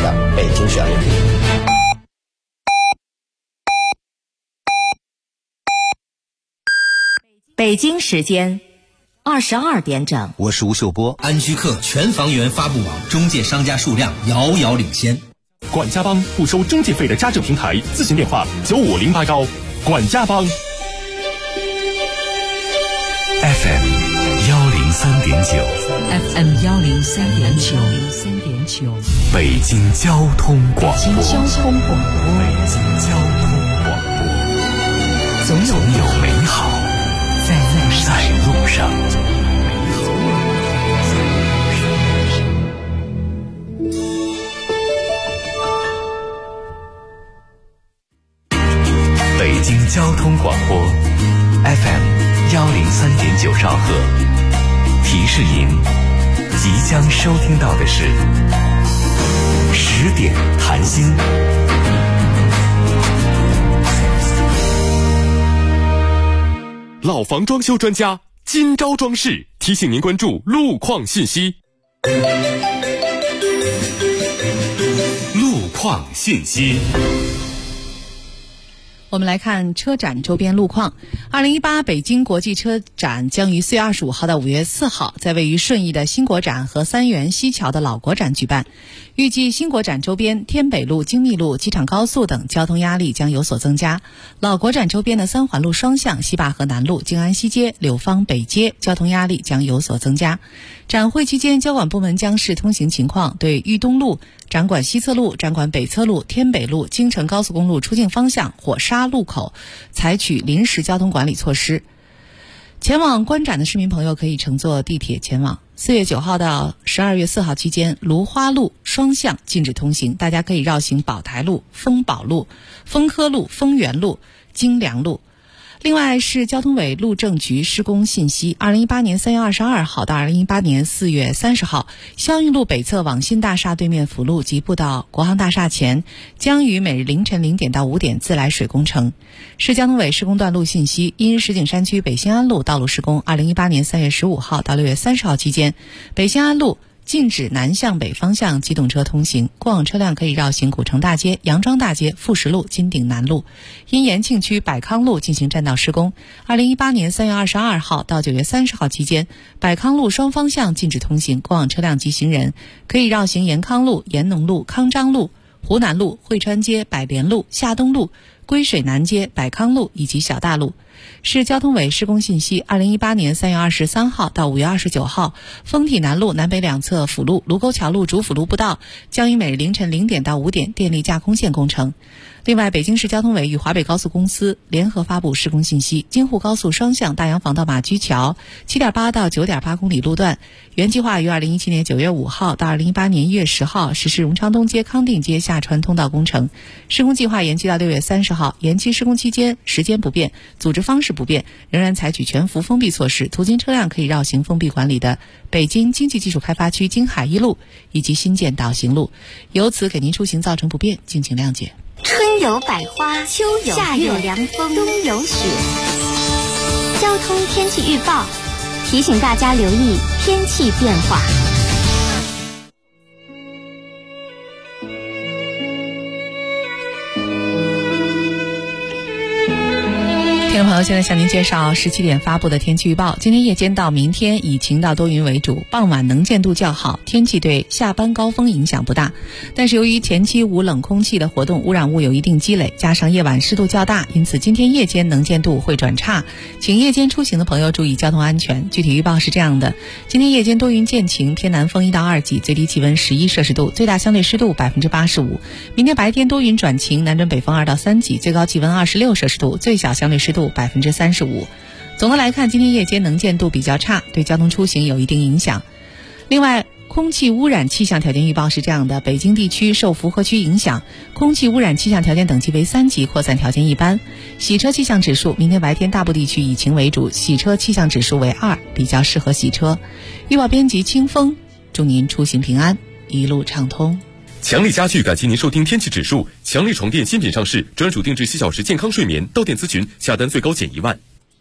的北京旋律。 北京时间22点整， 我是吴秀波。 安居客全房源发布网中介商家数量遥遥领先。 管家帮不收中介费的家政平台，咨询电话95080。管家帮 FM 103.9 FM 103.9 北京交通广播。 北京交通广播，总有美好在路上。 北京交通广播 FM 103.9兆赫，提示您即将收听到的是10点谈心。 老房装修专家今朝装饰提醒您关注路况信息。路况信息。 我们来看车展周边路况。2018北京国际车展将于4月25号到5月4号在位于顺义的新国展和三元西桥的老国展举办。预计新国展周边天北路、精密路、机场高速等交通压力将有所增加。老国展周边的三环路双向、西坝河南路、静安西街、柳芳北街交通压力将有所增加。展会期间，交管部门将视通行情况，对豫东路、展馆西侧路、展馆北侧路、天北路、京承高速公路出境方向火沙路口采取临时交通管理措施。前往观展的市民朋友可以乘坐地铁前往。4月9号到12月4号期间，芦花路双向禁止通行，大家可以绕行宝台路、丰宝路、丰科路、丰源路、京良路。另外是交通委路政局施工信息，2018年3月22号到2018年4月30号，霄运路北侧网信大厦对面辅路及步道国航大厦前将于每日凌晨0点到5点自来水工程。市交通委施工段路信息，因石景山区北新安路道路施工，2018年3月15号到6月30号期间，北新安路禁止南向北方向机动车通行，过往车辆可以绕行古城大街、杨庄大街、富石路、金鼎南路。因延庆区百康路进行占道施工，2018年3月22号到9月30号期间，百康路双方向禁止通行，过往车辆及行人可以绕行延康路、延农路、康章路、湖南路、汇川街、百联路、夏东路、归水南街、百康路以及小大路。市交通委施工信息，2018年3月23号到5月29号，丰体南路南北两侧辅路、卢沟桥路主辅路步道将于每日凌晨0点到5点电力架空线工程。另外，北京市交通委与华北高速公司联合发布施工信息，京沪高速双向大洋坊到马驹桥 7.8 到 9.8 公里路段，原计划于2017年9月5号到2018年1月10号实施荣昌东街、康定街下穿通道工程，施工计划延期到6月30号。延期施工期间时间不变，组织方式不变，仍然采取全幅封闭措施，途经车辆可以绕行封闭管理的北京经济技术开发区京海一路以及新建导行路，由此给您出行造成不便，敬请谅解。 春有百花，秋有夏有凉风，冬有雪。交通天气预报提醒大家留意天气变化。 听众朋友，现在向您介绍17点发布的天气预报。今天夜间到明天以晴到多云为主，傍晚能见度较好，天气对下班高峰影响不大。但是由于前期无冷空气的活动，污染物有一定积累，加上夜晚湿度较大，因此今天夜间能见度会转差，请夜间出行的朋友注意交通安全。具体预报是这样的：今天夜间多云见晴，偏南风1到2级，最低气温11摄氏度，最大相对湿度85%。明天白天多云转晴，南转北风2到3级，最高气温26摄氏度，最小相对湿度35%。总的来看，今天夜间能见度比较差，对交通出行有一定影响。另外，空气污染气象条件预报是这样的：北京地区受符合区影响，空气污染气象条件等级为3级，扩散条件一般。洗车气象指数，明天白天大部地区以晴为主，洗车气象指数为2，比较适合洗车。预报编辑清风，祝您出行平安，一路畅通。 强力家具感谢您收听天气指数。强力床垫新品上市，专属定制7小时健康睡眠，到店咨询，下单最高减1万。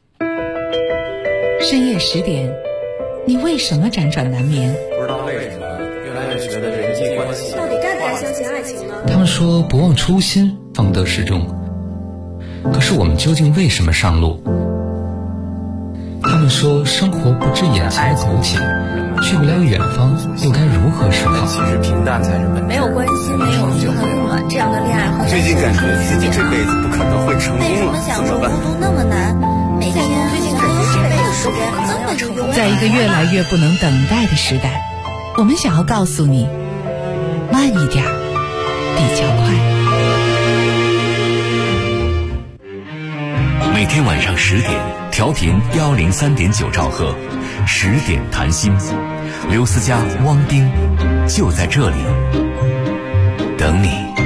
深夜10点，你为什么辗转难眠？ 不知道为什么越来越觉得人际关系到底该敢相信爱情呢？ 他们说不忘初心，方得始终。可是我们究竟为什么上路？他们说生活不止眼前的苟且，去不了远方，又该如何是好？ 其实平淡才是本质。 没有关系，没有就很温暖，这样的恋爱和最近感觉自己这辈子不可能会成功了，怎么办？ 孤独那么难，每天最近感觉这辈子都不可能要成功。 在一个越来越不能等待的时代，我们想要告诉你，慢一点比较快。 每天晚上10点，调频103.9兆赫，10点谈心，刘思佳、汪冰就在这里等你。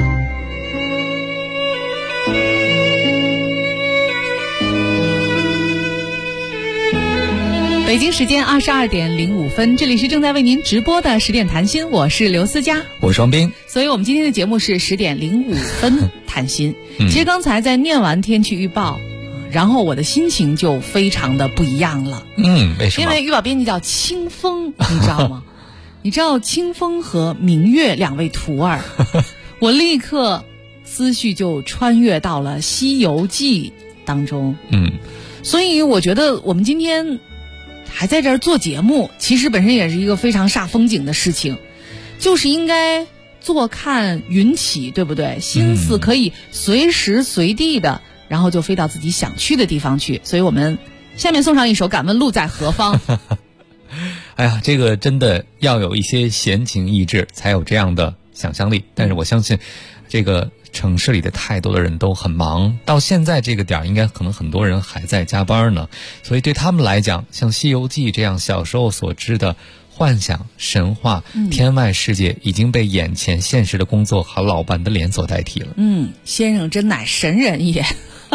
北京时间22点05分，这里是正在为您直播的10点谈心，我是刘思佳， 我是汪冰。 所以我们今天的节目是10点05分谈心。其实刚才在念完天气预报，然后我的心情就非常的不一样了。 为什么？ 因为预报编辑叫清风，你知道吗？你知道清风和明月两位徒儿，我立刻思绪就穿越到了《西游记》当中。所以我觉得我们今天还在这儿做节目，其实本身也是一个非常煞风景的事情，就是应该坐看云起，对不对？心思可以随时随地的，然后就飞到自己想去的地方去。所以我们下面送上一首《敢问路在何方》。 哎呀，这个真的要有一些闲情逸致，才有这样的想象力。但是我相信，这个城市里的太多的人都很忙，到现在这个点儿，应该可能很多人还在加班呢。所以对他们来讲，像《西游记》这样小时候所知的幻想、神话、天外世界，已经被眼前现实的工作和老板的脸所代替了。 先生真乃神人也。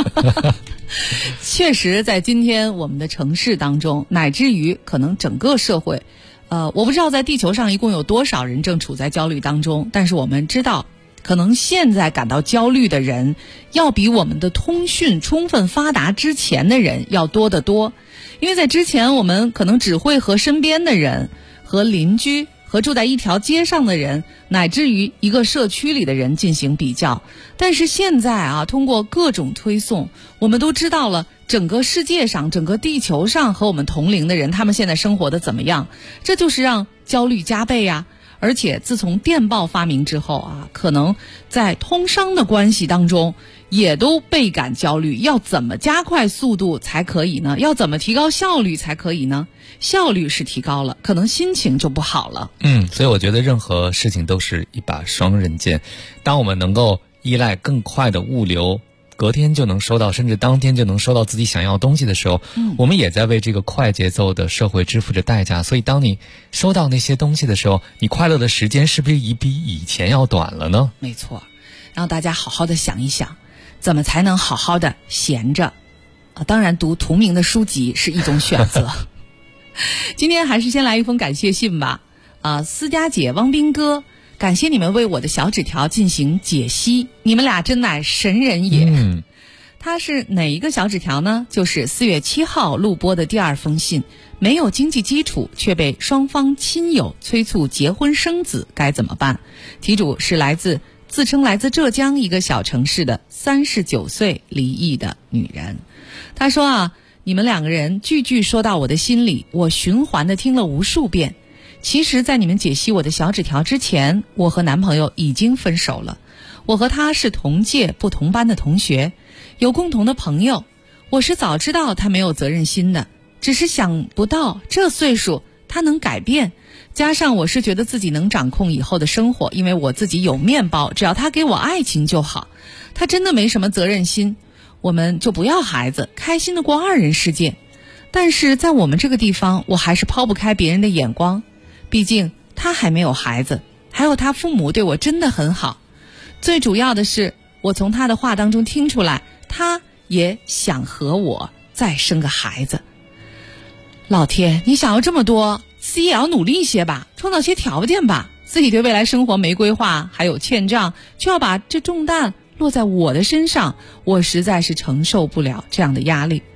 确实在今天我们的城市当中，乃至于可能整个社会，我不知道在地球上一共有多少人正处在焦虑当中，但是我们知道可能现在感到焦虑的人要比我们的通讯充分发达之前的人要多得多。因为在之前我们可能只会和身边的人、和邻居、和住在一条街上的人，乃至于一个社区里的人进行比较。但是现在通过各种推送，我们都知道了整个世界上、整个地球上和我们同龄的人，他们现在生活的怎么样，这就是让焦虑加倍呀。而且自从电报发明之后可能在通商的关系当中也都倍感焦虑，要怎么加快速度才可以呢？要怎么提高效率才可以呢？效率是提高了，可能心情就不好了。 所以我觉得任何事情都是一把双刃剑。当我们能够依赖更快的物流，隔天就能收到，甚至当天就能收到自己想要的东西的时候，我们也在为这个快节奏的社会支付着代价。所以当你收到那些东西的时候，你快乐的时间是不是比以前要短了呢？ 没错，让大家好好的想一想，怎么才能好好的闲着。当然读同名的书籍是一种选择。今天还是先来一封感谢信吧。思佳姐、汪斌哥，感谢你们为我的小纸条进行解析，你们俩真乃神人也。它是哪一个小纸条呢？就是4月7号录播的第2封信，没有经济基础却被双方亲友催促结婚生子该怎么办？题主是自称来自浙江一个小城市的39岁离异的女人。她说你们2个人句句说到我的心里，我循环的听了无数遍。其实在你们解析我的小纸条之前，我和男朋友已经分手了。我和他是同届不同班的同学，有共同的朋友。我是早知道他没有责任心的，只是想不到这岁数他能改变。加上我是觉得自己能掌控以后的生活，因为我自己有面包，只要他给我爱情就好。他真的没什么责任心，我们就不要孩子，开心的过2人世界。但是在我们这个地方，我还是抛不开别人的眼光。毕竟他还没有孩子，还有他父母对我真的很好。最主要的是，我从他的话当中听出来，他也想和我再生个孩子。老天，你想要这么多，自己也要努力一些吧，创造些条件吧。自己对未来生活没规划，还有欠账，却要把这重担落在我的身上，我实在是承受不了这样的压力。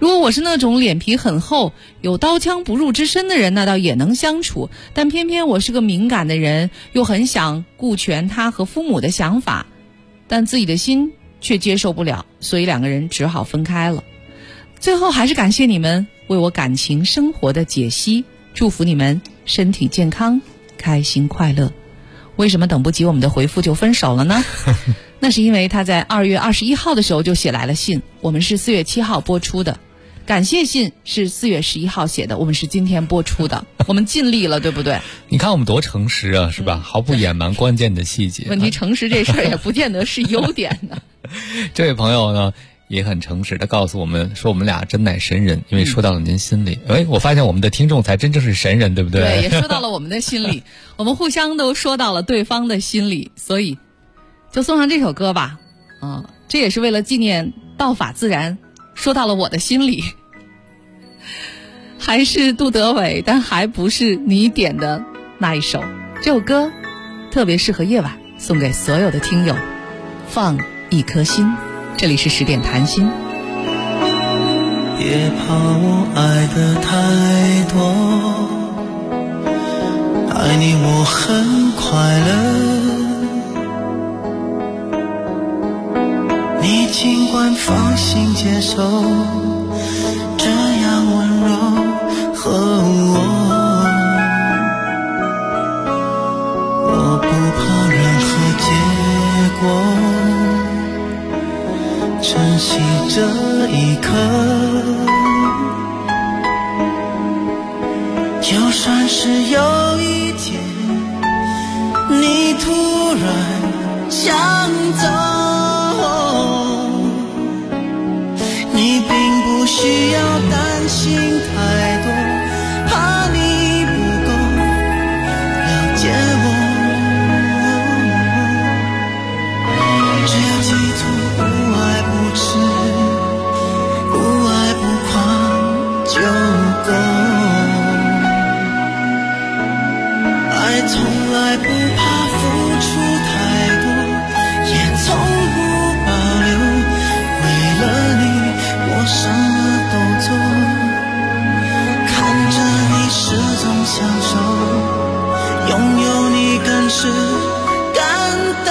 如果我是那种脸皮很厚、有刀枪不入之身的人，那倒也能相处。但偏偏我是个敏感的人，又很想顾全他和父母的想法，但自己的心却接受不了，所以两个人只好分开了。最后还是感谢你们为我感情生活的解析，祝福你们身体健康，开心快乐。为什么等不及我们的回复就分手了呢？那是因为他在2月21号的时候就写来了信，我们是4月7号播出的，感谢信是4月11号写的，我们是今天播出的，我们尽力了，对不对？ 你看我们多诚实啊，是吧？毫不隐瞒关键的细节。 问题诚实这事儿也不见得是优点呢。 这位朋友呢也很诚实的告诉我们说，我们俩真乃神人，因为说到了您心里。我发现我们的听众才真正是神人，对不对？ 对，也说到了我们的心里，我们互相都说到了对方的心里，所以就送上这首歌吧。这也是为了纪念道法自然，说到了我的心里。还是杜德伟，但还不是你点的那一首。这首歌特别适合夜晚，送给所有的听友，放一颗心。这里是10点谈心。 别怕我爱得太多，爱你我很快乐，你尽管放心接受，这样温柔和我不怕任何结果，珍惜这一刻，就算是有一天你突然想走，你并不需要担心太多，怕你不够了解我，只要记住不爱不痴，不爱不狂就够，爱从来不怕付出太多，也从不保留，为了你我什么都做，看着你始终享受，拥有你更是感动，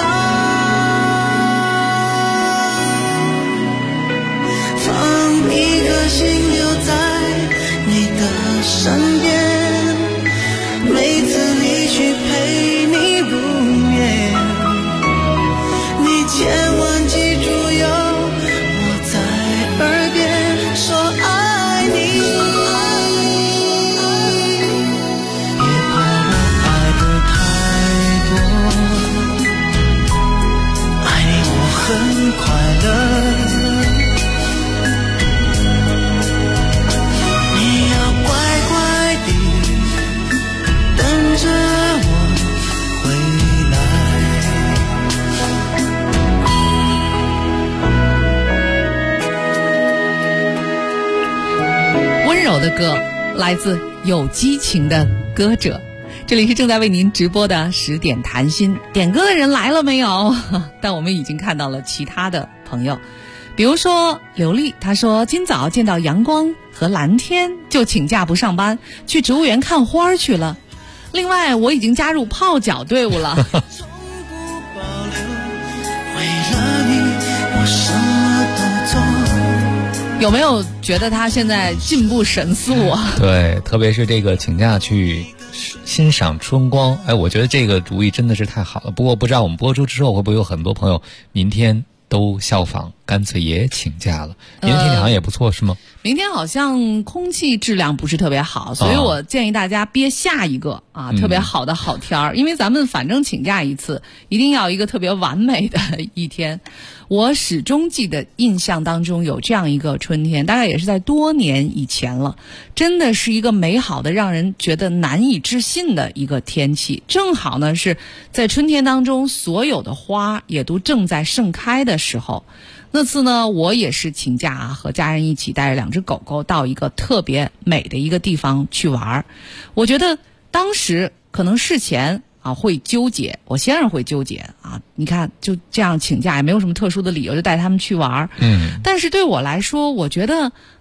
放一颗心留在你的身边，每次离去陪你入眠，你千万记住有我在耳边说爱你，别怕我爱得太多，爱你我很快乐，你要乖乖地等着我回来。 温柔的歌来自有激情的歌者，这里是正在为您直播的10点谈心。点歌的人来了没有？但我们已经看到了其他的朋友，比如说刘丽，她说今早见到阳光和蓝天就请假不上班，去植物园看花去了。另外我已经加入泡脚队伍了。有没有觉得他现在进步神速啊？ 对，特别是这个请假去欣赏春光，我觉得这个主意真的是太好了。不过不知道我们播出之后会不会有很多朋友明天都效仿，干脆也请假了。明天天气好像也不错，是吗？ 明天好像空气质量不是特别好，所以我建议大家憋下一个特别好的好天儿，因为咱们反正请假一次，一定要一个特别完美的一天。我始终记得印象当中有这样一个春天，大概也是在多年以前了，真的是一个美好的让人觉得难以置信的一个天气。正好呢是在春天当中所有的花也都正在盛开的时候。那次呢我也是请假和家人一起带着2只狗狗到一个特别美的一个地方去玩。我觉得当时可能事前会纠结，我先生会纠结你看就这样请假也没有什么特殊的理由就带他们去玩。但是对我来说，我觉得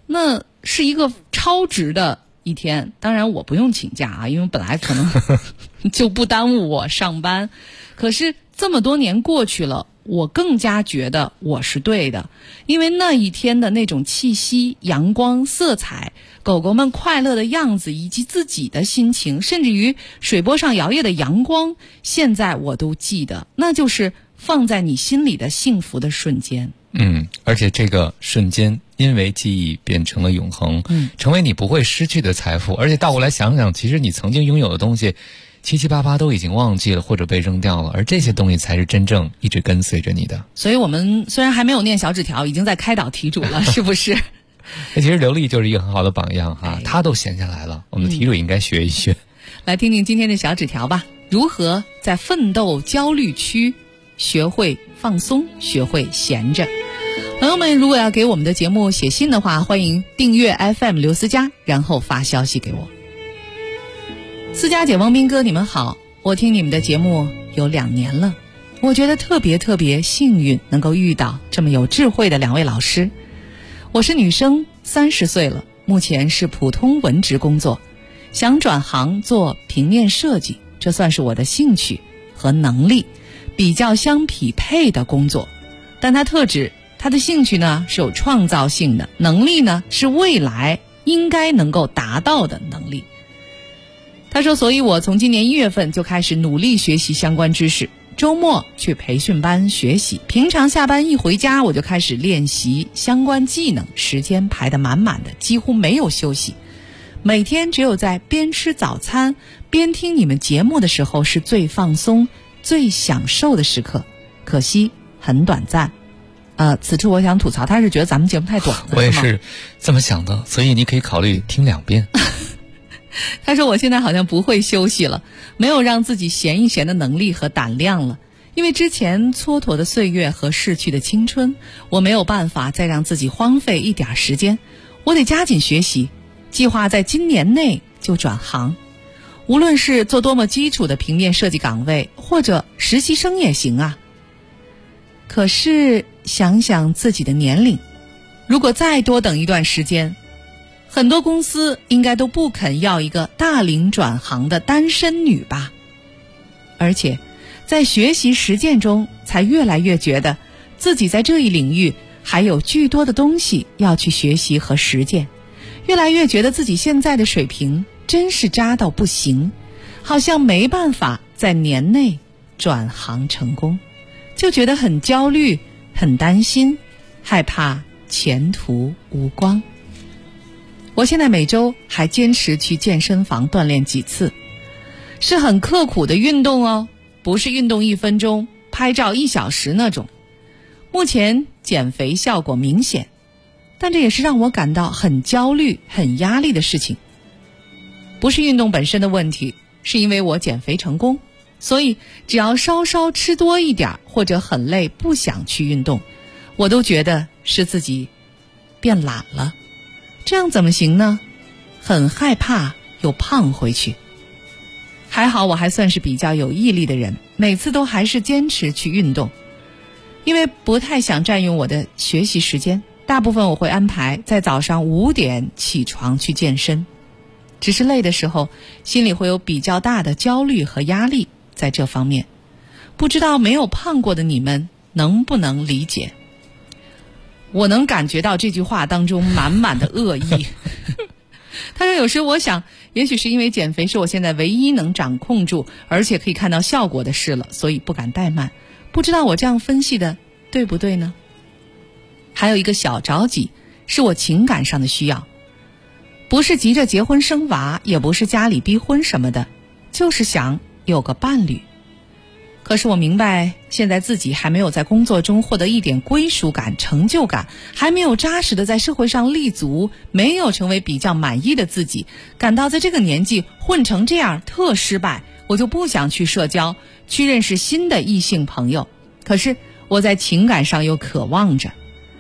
那是一个超值的一天。当然我不用请假啊，因为本来可能就不耽误我上班。可是这么多年过去了，我更加觉得我是对的，因为那一天的那种气息、阳光、色彩，狗狗们快乐的样子，以及自己的心情，甚至于水波上摇曳的阳光，现在我都记得，那就是放在你心里的幸福的瞬间。 而且这个瞬间因为记忆变成了永恒，成为你不会失去的财富。而且倒过来想想，其实你曾经拥有的东西七七八八都已经忘记了或者被扔掉了，而这些东西才是真正一直跟随着你的。 所以我们虽然还没有念小纸条，已经在开导题主了，是不是？ 其实刘丽就是一个很好的榜样哈，她都闲下来了，我们的题主应该学一学。 来听听今天的小纸条吧。如何在奋斗焦虑区学会放松，学会闲着？朋友们，如果要给我们的节目写信的话，欢迎订阅 FM 刘思佳，然后发消息给我。思佳姐、汪斌哥，你们好，我听你们的节目有2年了，我觉得特别幸运，能够遇到这么有智慧的2位老师。我是女生，30岁了，目前是普通文职工作，想转行做平面设计，这算是我的兴趣和能力比较相匹配的工作。但它特指他的兴趣呢是有创造性的，能力呢是未来应该能够达到的能力。他说，所以我从今年1月份就开始努力学习相关知识，周末去培训班学习，平常下班一回家我就开始练习相关技能，时间排得满满的，几乎没有休息。每天只有在边吃早餐边听你们节目的时候是最放松最享受的时刻，可惜很短暂。此处我想吐槽，他是觉得咱们节目太短了。 我也是这么想的，所以你可以考虑听2遍。 他说我现在好像不会休息了，没有让自己闲一闲的能力和胆量了，因为之前蹉跎的岁月和逝去的青春，我没有办法再让自己荒废一点时间，我得加紧学习，计划在今年内就转行，无论是做多么基础的平面设计岗位，或者实习生也行啊。可是想想自己的年龄，如果再多等一段时间，很多公司应该都不肯要一个大龄转行的单身女吧。而且在学习实践中，才越来越觉得自己在这一领域还有巨多的东西要去学习和实践，越来越觉得自己现在的水平真是渣到不行，好像没办法在年内转行成功，就觉得很焦虑，很担心，害怕前途无光。我现在每周还坚持去健身房锻炼几次，是很刻苦的运动哦，不是运动1分钟拍照1小时那种。目前减肥效果明显，但这也是让我感到很焦虑很压力的事情。不是运动本身的问题，是因为我减肥成功，所以只要稍稍吃多一点或者很累不想去运动，我都觉得是自己变懒了。这样怎么行呢？很害怕又胖回去。还好我还算是比较有毅力的人，每次都还是坚持去运动。因为不太想占用我的学习时间，大部分我会安排在早上5点起床去健身。只是累的时候，心里会有比较大的焦虑和压力在这方面。不知道没有胖过的你们能不能理解？我能感觉到这句话当中满满的恶意。他说有时我想，也许是因为减肥是我现在唯一能掌控住而且可以看到效果的事了，所以不敢怠慢。不知道我这样分析的对不对呢？还有一个小着急，是我情感上的需要，不是急着结婚生娃，也不是家里逼婚什么的，就是想有个伴侣。可是我明白，现在自己还没有在工作中获得一点归属感、成就感，还没有扎实的在社会上立足，没有成为比较满意的自己，感到在这个年纪混成这样特失败，我就不想去社交，去认识新的异性朋友。可是我在情感上又渴望着，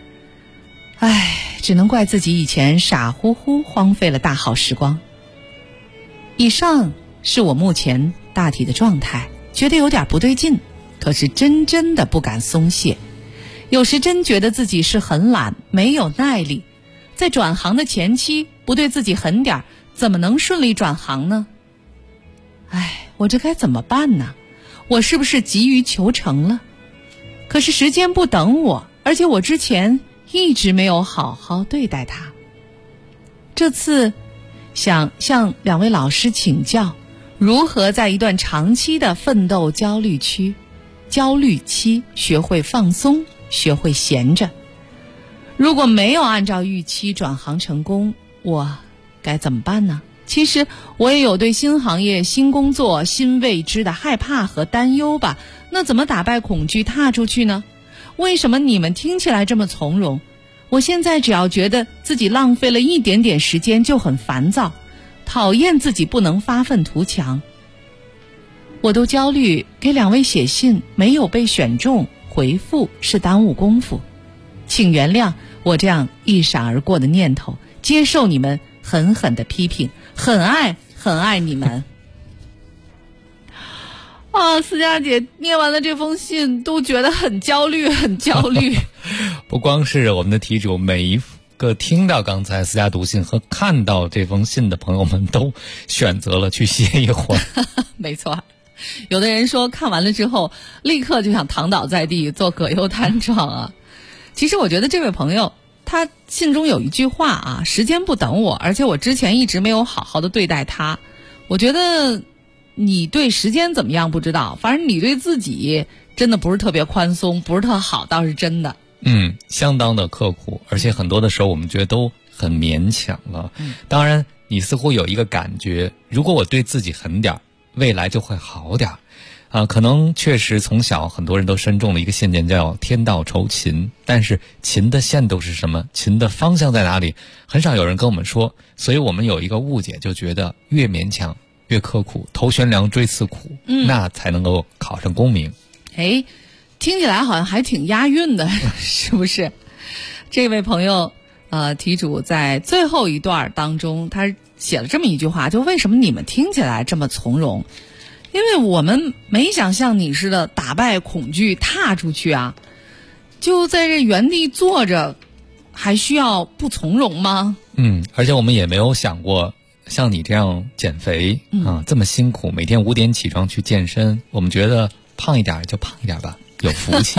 只能怪自己以前傻乎乎荒废了大好时光。以上是我目前大体的状态，觉得有点不对劲，可是真的不敢松懈。有时真觉得自己是很懒，没有耐力， 在转行的前期不对自己狠点儿，怎么能顺利转行呢？哎，我这该怎么办呢？我是不是急于求成了？可是时间不等我，而且我之前一直没有好好对待它。这次想向2位老师请教，如何在一段长期的奋斗焦虑期学会放松，学会闲着。如果没有按照预期转行成功，我该怎么办呢？其实我也有对新行业、新工作、新未知的害怕和担忧吧。那怎么打败恐惧踏出去呢？为什么你们听起来这么从容？我现在只要觉得自己浪费了一点点时间就很烦躁，讨厌自己不能发愤图强。我都焦虑，给2位写信没有被选中，回复是耽误功夫。请原谅我这样一闪而过的念头，接受你们狠狠的批评，很爱你们。思佳姐念完了这封信都觉得很焦虑。 不光是我们的题主，每一个听到刚才思佳读信和看到这封信的朋友们都选择了去歇一会儿。 没错，有的人说看完了之后立刻就想躺倒在地做葛优瘫状啊。其实我觉得这位朋友他信中有一句话啊，时间不等我，而且我之前一直没有好好的对待他。我觉得你对时间怎么样不知道，反正你对自己真的不是特别宽松，不是特好，倒是真的。 相当的刻苦，而且很多的时候我们觉得都很勉强了。当然你似乎有一个感觉，如果我对自己狠点，未来就会好点。可能确实从小很多人都深中了一个陷阱，叫天道酬勤，但是勤的限度是什么？勤的方向在哪里？很少有人跟我们说，所以我们有一个误解，就觉得越勉强越刻苦，头悬梁锥刺股，那才能够考上功名。 听起来好像还挺押韵的，是不是？这位朋友题主在最后一段当中他写了这么一句话，就为什么你们听起来这么从容？因为我们没想像你似的打败恐惧踏出去啊，就在这原地坐着还需要不从容吗？ 而且我们也没有想过像你这样减肥这么辛苦，每天5点起床去健身，我们觉得胖一点就胖一点吧，有福气。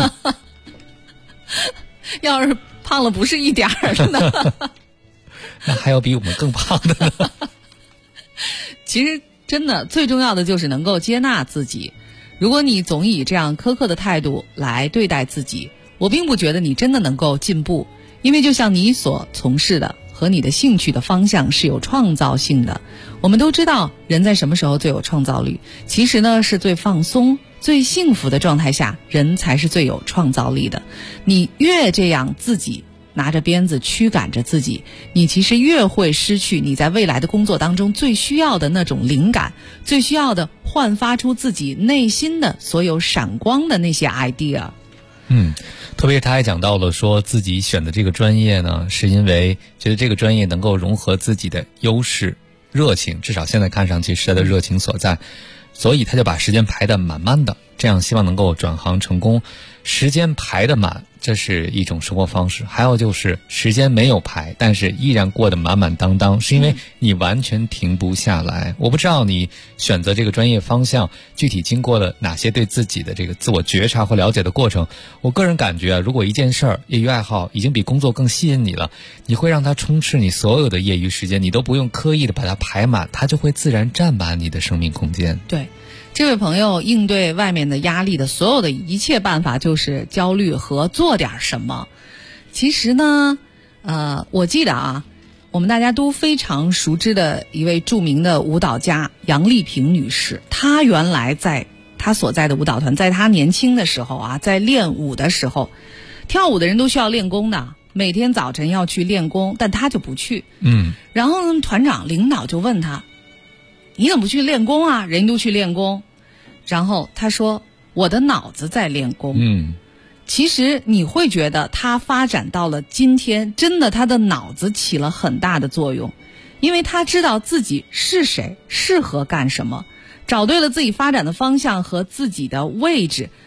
要是胖了不是一点儿呢？ 那还有比我们更胖的呢。 其实真的最重要的就是能够接纳自己。如果你总以这样苛刻的态度来对待自己，我并不觉得你真的能够进步，因为就像你所从事的和你的兴趣的方向是有创造性的。我们都知道人在什么时候最有创造力，其实呢是最放松最幸福的状态下，人才是最有创造力的。你越这样自己拿着鞭子驱赶着自己，你其实越会失去你在未来的工作当中最需要的那种灵感，最需要的焕发出自己内心的所有闪光的那些 idea。 特别他还讲到了说自己选的这个专业呢，是因为觉得这个专业能够融合自己的优势热情，至少现在看上去是他的热情所在，所以他就把时间排得满满的，这样希望能够转行成功。时间排得满，这是一种生活方式。还有就是时间没有排，但是依然过得满满当当，是因为你完全停不下来。我不知道你选择这个专业方向具体经过了哪些对自己的这个自我觉察和了解的过程。我个人感觉如果一件事儿业余爱好已经比工作更吸引你了，你会让它充斥你所有的业余时间，你都不用刻意的把它排满，它就会自然占满你的生命空间。 对，这位朋友应对外面的压力的所有的一切办法就是焦虑和做点什么。其实呢我记得我们大家都非常熟知的一位著名的舞蹈家杨丽萍女士，她原来在她所在的舞蹈团，在她年轻的时候在练舞的时候，跳舞的人都需要练功的，每天早晨要去练功，但她就不去。然后呢，团长领导就问她，你怎么不去练功啊？人都去练功。然后他说，我的脑子在练功。其实你会觉得他发展到了今天，真的他的脑子起了很大的作用，因为他知道自己是谁，适合干什么，找对了自己发展的方向和自己的位置，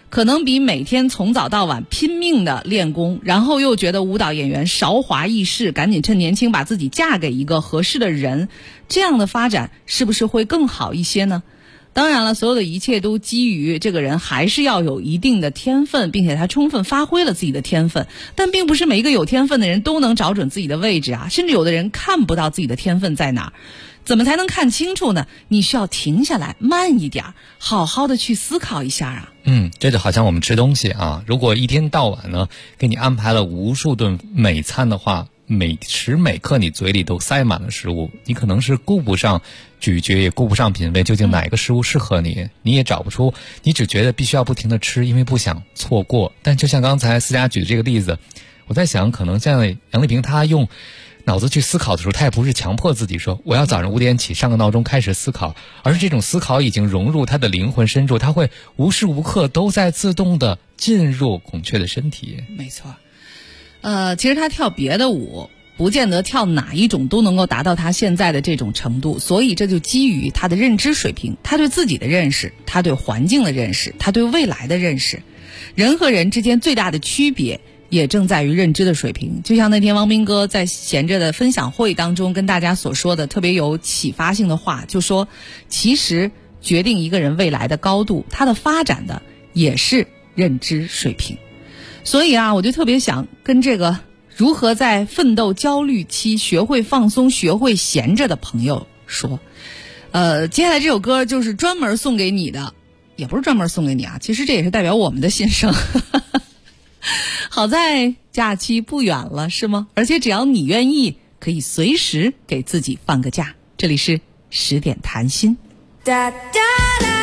可能比每天从早到晚拼命的练功，然后又觉得舞蹈演员韶华易逝，赶紧趁年轻把自己嫁给一个合适的人，这样的发展是不是会更好一些呢？当然了，所有的一切都基于这个人还是要有一定的天分，并且他充分发挥了自己的天分。但并不是每一个有天分的人都能找准自己的位置啊，甚至有的人看不到自己的天分在哪儿。怎么才能看清楚呢？你需要停下来，慢一点，好好的去思考一下啊。 这就好像我们吃东西啊，如果一天到晚呢给你安排了无数顿美餐的话，每时每刻你嘴里都塞满了食物，你可能是顾不上咀嚼，也顾不上品味究竟哪一个食物适合你，你也找不出，你只觉得必须要不停的吃，因为不想错过。但就像刚才思佳举的这个例子，我在想，可能像杨丽萍她用脑子去思考的时候，她也不是强迫自己说我要早上5点起上个闹钟开始思考，而是这种思考已经融入她的灵魂深处，她会无时无刻都在自动的进入孔雀的身体。 没错。其实他跳别的舞不见得跳哪一种都能够达到他现在的这种程度，所以这就基于他的认知水平，他对自己的认识，他对环境的认识，他对未来的认识。人和人之间最大的区别也正在于认知的水平。就像那天汪斌哥在闲着的分享会当中跟大家所说的特别有启发性的话，就说其实决定一个人未来的高度，他的发展的也是认知水平。所以啊，我就特别想跟这个如何在奋斗焦虑期学会放松、学会闲着的朋友说，接下来这首歌就是专门送给你的，也不是专门送给你啊，其实这也是代表我们的心声。好在假期不远了，是吗？而且只要你愿意，可以随时给自己放个假。这里是10点谈心。 哒哒哒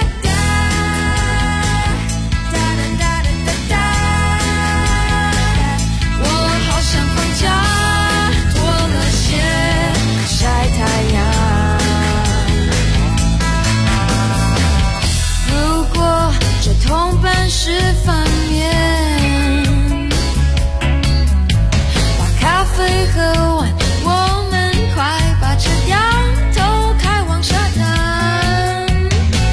同伴是反面，把咖啡喝完，我们快把车掉，头开往沙滩。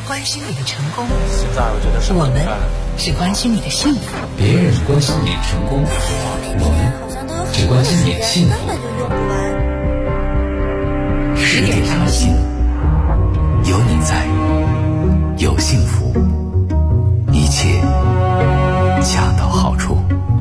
关心你的成功， 现在我觉得我们只关心你的幸福。 别人关心你的成功，我们只关心你的幸福。 10点谈心，有你在，有幸福，一切恰到好处。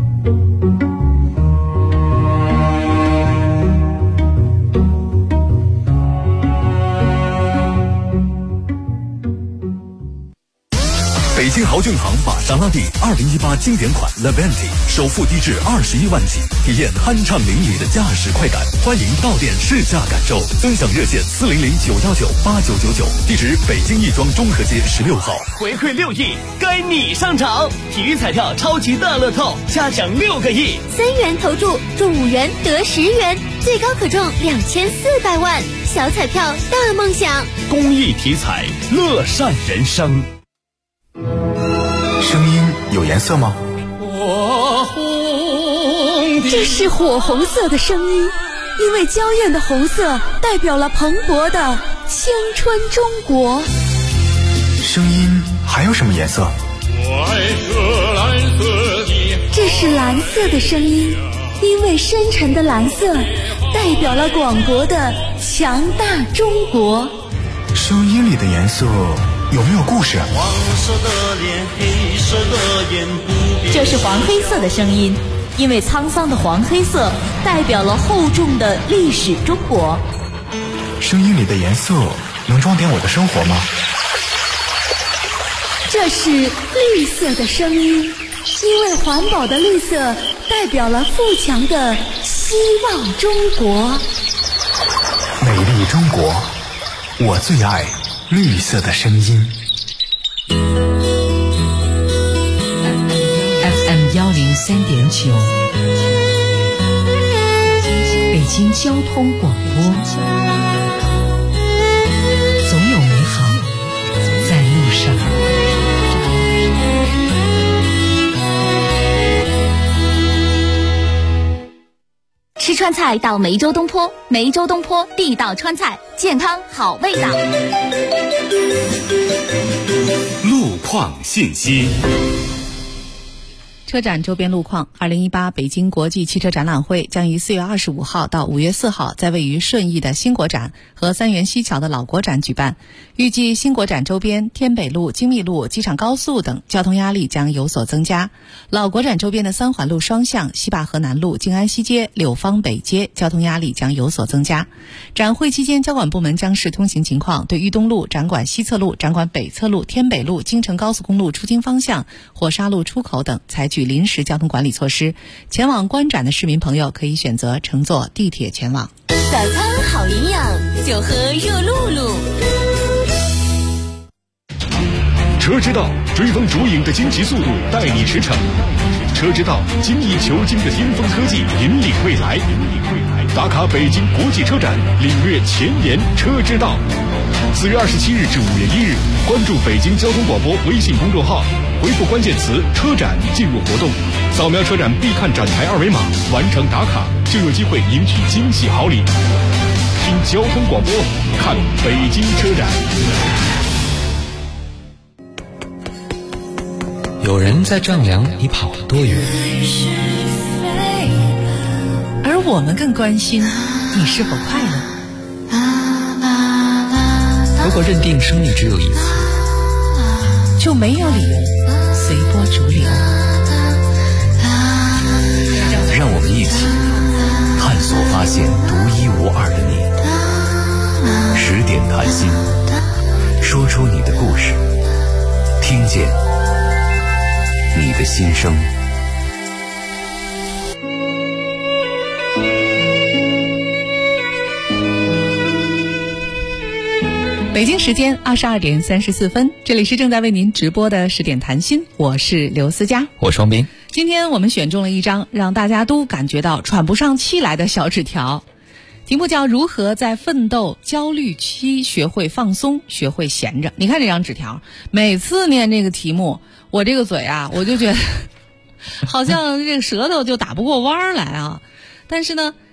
北京豪骏堂玛莎拉蒂2018经典款 Levante 首付低至21万起，体验酣畅淋漓的驾驶快感。欢迎到店试驾感受，尊享热线400-919-8999，地址北京亦庄中和街16号。 回馈6亿，该你上场！体育彩票超级大乐透，加奖6个亿 ，3元投注中5元得10元，最高可中2400万。小彩票大梦想， 公益体彩，乐善人生。 声音有颜色吗？ 这是火红色的声音，因为娇艳的红色代表了蓬勃的青春中国。 声音还有什么颜色？ 这是蓝色的声音，因为深沉的蓝色代表了广博的强大中国。 声音里的颜色有没有故事？ 黄色的脸，黑色的眼，不变。 这是黄黑色的声音，因为沧桑的黄黑色代表了厚重的历史中国。 声音里的颜色能装点我的生活吗？ 这是绿色的声音，因为环保的绿色代表了富强的希望中国。 美丽中国，我最爱绿色的声音。 FM 103.9，北京交通广播，总有美好在路上。 吃川菜到梅州东坡，梅州东坡地道川菜，健康好味道。 路况信息。 车展周边路况：2018北京国际汽车展览会将于4月25号到5月4号在位于顺义的新国展和三元西桥的老国展举办。预计新国展周边天北路、精密路、机场高速等交通压力将有所增加。老国展周边的三环路双向、西坝河南路、静安西街、柳芳北街交通压力将有所增加。展会期间，交管部门将视通行情况，对豫东路、展馆西侧路、展馆北侧路、天北路、京承高速公路出京方向、火沙路出口等采取临时交通管理措施。前往观展的市民朋友可以选择乘坐地铁前往。 早餐好营养，就喝热露露。 车之道，追风逐影的惊奇速度带你驰骋；车之道，精益求精的巅峰科技引领未来。打卡北京国际车展，领略前沿车之道。4月27日至5月1日，关注北京交通广播微信公众号，回复关键词“车展”进入活动，扫描车展必看展台二维码，完成打卡就有机会赢取惊喜好礼。听交通广播，看北京车展。 有人在丈量你跑了多远， 而我们更关心你是否快乐。 如果认定生命只有一次， 就没有理由随波逐流。 让我们一起探索发现独一无二的你。10点谈心，说出你的故事，听见你的心声。 北京时间22点34分，这里是正在为您直播的10点谈心，我是刘思佳， 我双斌。 今天我们选中了一张让大家都感觉到喘不上气来的小纸条，题目叫如何在奋斗焦虑期学会放松，学会闲着。你看这张纸条，每次念这个题目，我这个嘴啊，我就觉得好像这个舌头就打不过弯来啊。但是呢，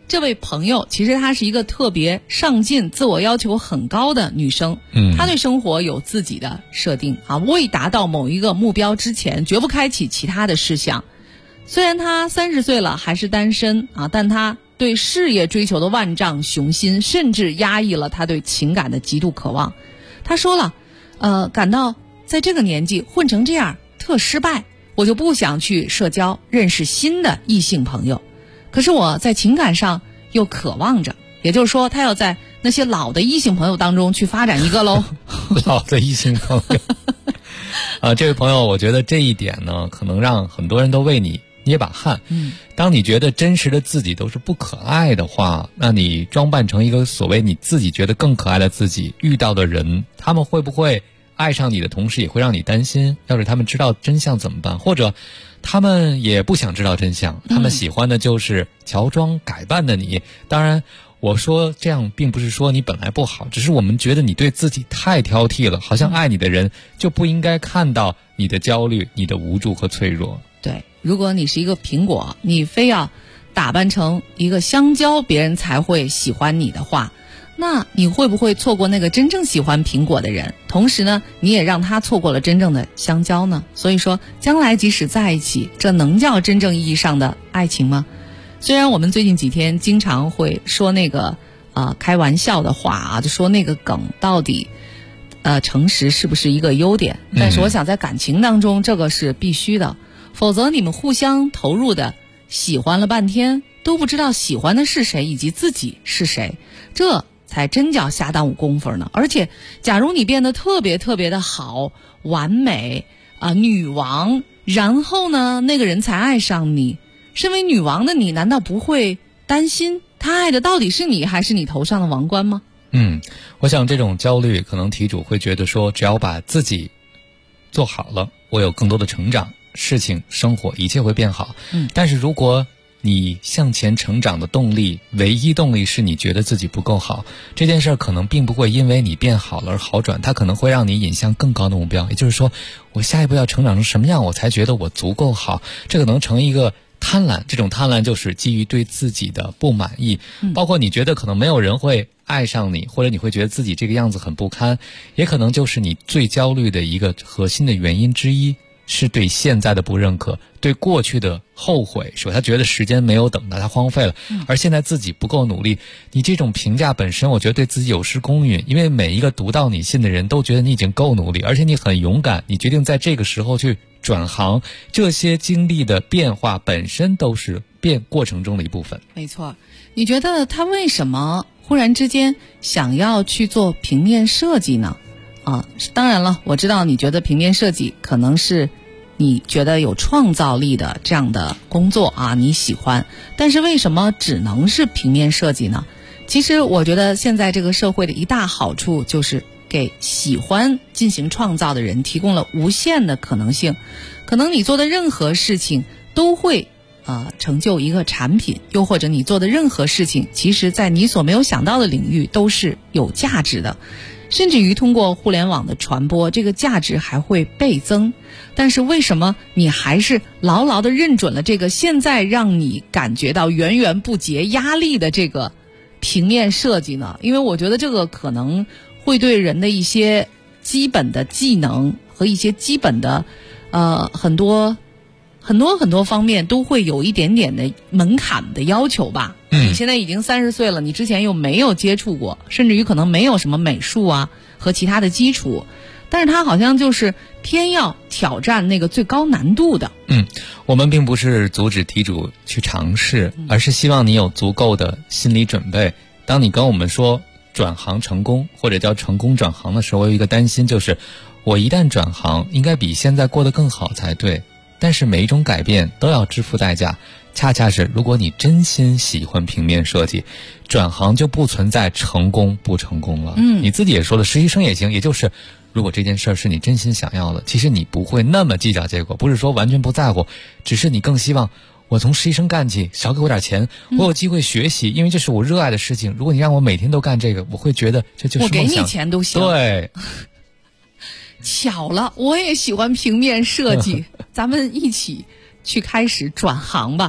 这位朋友其实她是一个特别上进、自我要求很高的女生。她对生活有自己的设定啊，未达到某一个目标之前，绝不开启其他的事项。虽然她30岁了还是单身啊，但她对事业追求的万丈雄心，甚至压抑了她对情感的极度渴望。她说了，感到在这个年纪混成这样特失败，我就不想去社交，认识新的异性朋友。可是我在情感上又渴望着，也就是说他要在那些老的异性朋友当中去发展一个喽。 老的异性朋友这位朋友，我觉得这一点呢可能让很多人都为你捏把汗。当你觉得真实的自己都是不可爱的话，那你装扮成一个所谓你自己觉得更可爱的自己，遇到的人他们会不会爱上你的同时也会让你担心，要是他们知道真相怎么办？或者他们也不想知道真相，他们喜欢的就是乔装改扮的你。当然我说这样并不是说你本来不好，只是我们觉得你对自己太挑剔了，好像爱你的人就不应该看到你的焦虑、你的无助和脆弱。 对，如果你是一个苹果，你非要打扮成一个香蕉别人才会喜欢你的话，那你会不会错过那个真正喜欢苹果的人？同时呢，你也让他错过了真正的香蕉呢？所以说，将来即使在一起，这能叫真正意义上的爱情吗？虽然我们最近几天经常会说那个开玩笑的话啊，就说那个梗到底诚实是不是一个优点？但是我想在感情当中，这个是必须的，否则你们互相投入的喜欢了半天，都不知道喜欢的是谁以及自己是谁，这才真叫瞎耽误功夫呢。而且假如你变得特别特别的好、完美女王，然后呢那个人才爱上你，身为女王的你难道不会担心他爱的到底是你还是你头上的王冠吗？ 我想这种焦虑可能题主会觉得说，只要把自己做好了，我有更多的成长，事情生活一切会变好。但是如果你向前成长的动力，唯一动力是你觉得自己不够好，这件事可能并不会因为你变好了而好转，它可能会让你引向更高的目标。也就是说，我下一步要成长成什么样，我才觉得我足够好，这可能成一个贪婪。这种贪婪就是基于对自己的不满意，包括你觉得可能没有人会爱上你，或者你会觉得自己这个样子很不堪，也可能就是你最焦虑的一个核心的原因之一，是对现在的不认可，对过去的后悔，说他觉得时间没有等到他荒废了，而现在自己不够努力。你这种评价本身我觉得对自己有失公允，因为每一个读到你信的人都觉得你已经够努力，而且你很勇敢，你决定在这个时候去转行，这些经历的变化本身都是过程中的一部分。 没错。你觉得他为什么忽然之间想要去做平面设计呢？当然了，我知道你觉得平面设计可能是你觉得有创造力的这样的工作啊，你喜欢，但是为什么只能是平面设计呢？其实我觉得现在这个社会的一大好处就是给喜欢进行创造的人提供了无限的可能性。可能你做的任何事情都会成就一个产品，又或者你做的任何事情其实在你所没有想到的领域都是有价值的，甚至于通过互联网的传播，这个价值还会倍增。但是为什么你还是牢牢地认准了这个现在让你感觉到源源不竭压力的这个平面设计呢？因为我觉得这个可能会对人的一些基本的技能和一些基本的很多方面都会有一点点的门槛的要求吧。你现在已经30岁了，你之前又没有接触过，甚至于可能没有什么美术啊和其他的基础，但是他好像就是偏要挑战那个最高难度的。 我们并不是阻止题主去尝试，而是希望你有足够的心理准备。当你跟我们说转行成功或者叫成功转行的时候，我有一个担心，就是我一旦转行应该比现在过得更好才对，但是每一种改变都要支付代价。恰恰是如果你真心喜欢平面设计，转行就不存在成功不成功了。你自己也说了，实习生也行，也就是如果这件事是你真心想要的，其实你不会那么计较结果，不是说完全不在乎，只是你更希望我从实习生干起，少给我点钱，我有机会学习，因为这是我热爱的事情。如果你让我每天都干这个，我会觉得这就是梦想。 我给你钱都行。 对， 巧了，我也喜欢平面设计，咱们一起去开始转行吧。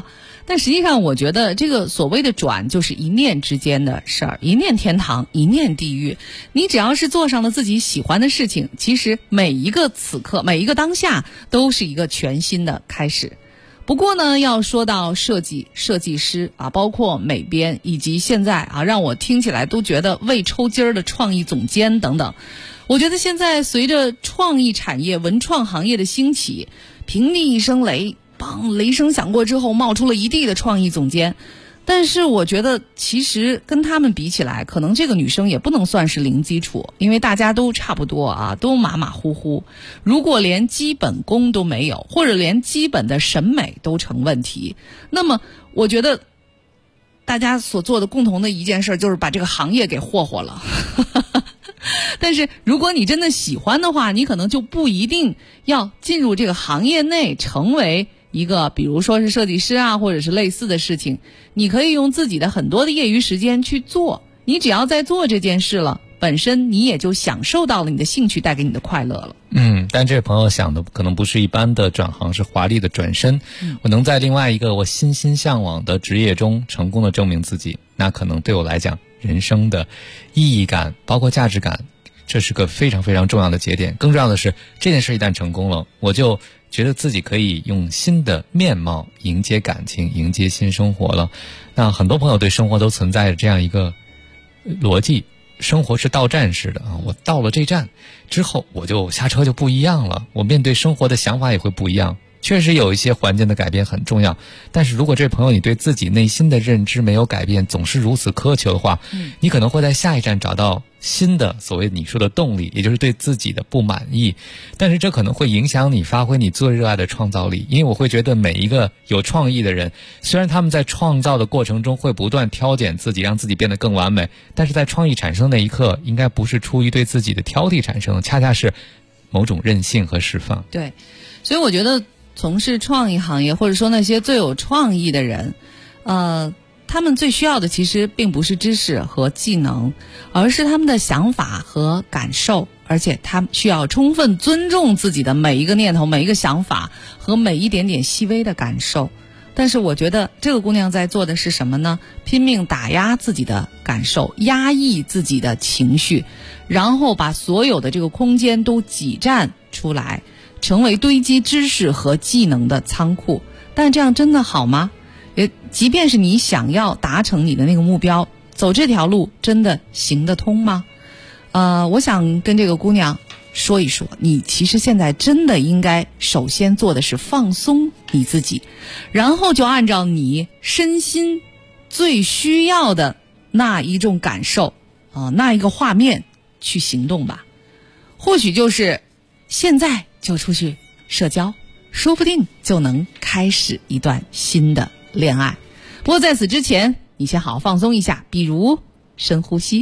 但实际上我觉得这个所谓的转就是一念之间的事儿，一念天堂一念地狱。你只要是做上了自己喜欢的事情，其实每一个此刻每一个当下都是一个全新的开始。不过呢，要说到设计师啊，包括美编，以及现在啊让我听起来都觉得胃抽筋儿的创意总监等等，我觉得现在随着创意产业文创行业的兴起，平地一声雷，梆，雷声响过之后冒出了一地的创意总监。但是我觉得其实跟他们比起来，可能这个女生也不能算是零基础，因为大家都差不多啊，都马马虎虎。如果连基本功都没有，或者连基本的审美都成问题，那么我觉得大家所做的共同的一件事就是把这个行业给霍霍了。但是如果你真的喜欢的话，你可能就不一定要进入这个行业内成为一个比如说是设计师啊，或者是类似的事情，你可以用自己的很多的业余时间去做，你只要在做这件事了，本身你也就享受到了你的兴趣带给你的快乐了。 但这位朋友想的可能不是一般的转行，是华丽的转身。我能在另外一个我心向往的职业中成功的证明自己，那可能对我来讲人生的意义感包括价值感，这是个非常非常重要的节点。更重要的是，这件事一旦成功了，我就觉得自己可以用新的面貌迎接感情，迎接新生活了。那很多朋友对生活都存在着这样一个逻辑，生活是到站式的啊，我到了这站之后，我就下车就不一样了，我面对生活的想法也会不一样。确实有一些环境的改变很重要，但是如果这位朋友你对自己内心的认知没有改变，总是如此苛求的话，你可能会在下一站找到新的所谓你说的动力，也就是对自己的不满意。但是这可能会影响你发挥你最热爱的创造力，因为我会觉得每一个有创意的人，虽然他们在创造的过程中会不断挑拣自己，让自己变得更完美，但是在创意产生那一刻，应该不是出于对自己的挑剔产生，恰恰是某种任性和释放。 对，所以我觉得从事创意行业，或者说那些最有创意的人，他们最需要的其实并不是知识和技能，而是他们的想法和感受，而且他们需要充分尊重自己的每一个念头、每一个想法和每一点点细微的感受。但是我觉得这个姑娘在做的是什么呢？拼命打压自己的感受，压抑自己的情绪，然后把所有的这个空间都挤占出来，成为堆积知识和技能的仓库。但这样真的好吗？即便是你想要达成你的那个目标，走这条路真的行得通吗？我想跟这个姑娘说一说，你其实现在真的应该首先做的是放松你自己，然后就按照你身心最需要的那一种感受那一个画面去行动吧。或许就是现在就出去社交，说不定就能开始一段新的恋爱。不过在此之前，你先好好放松一下，比如深呼吸。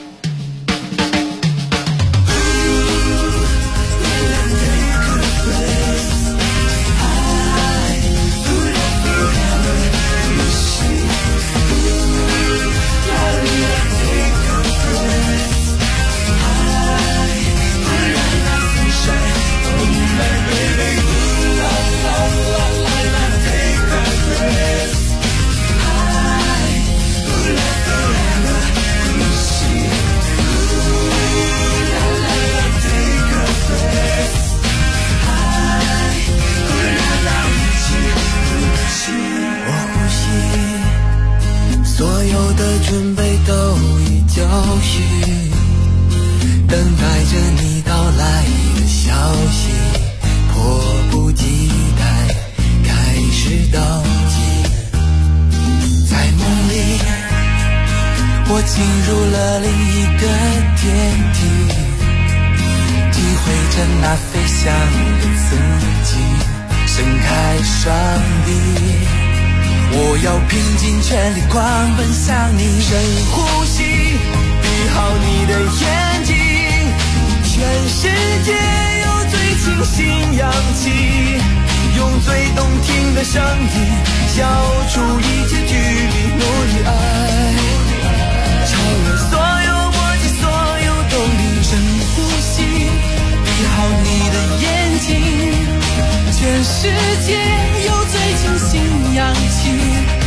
准备都已就绪，等待着你到来的消息，迫不及待开始倒计。在梦里，我进入了另一个天地，体会着那飞翔的自己，伸开双臂，我要拼尽全力狂奔向你。深呼吸，闭好你的眼睛，全世界有最清新氧气，用最动听的声音消除一切距离，努力爱，超越所有默契，所有动力。深呼吸，闭好你的眼睛，全世界有最清新氧气，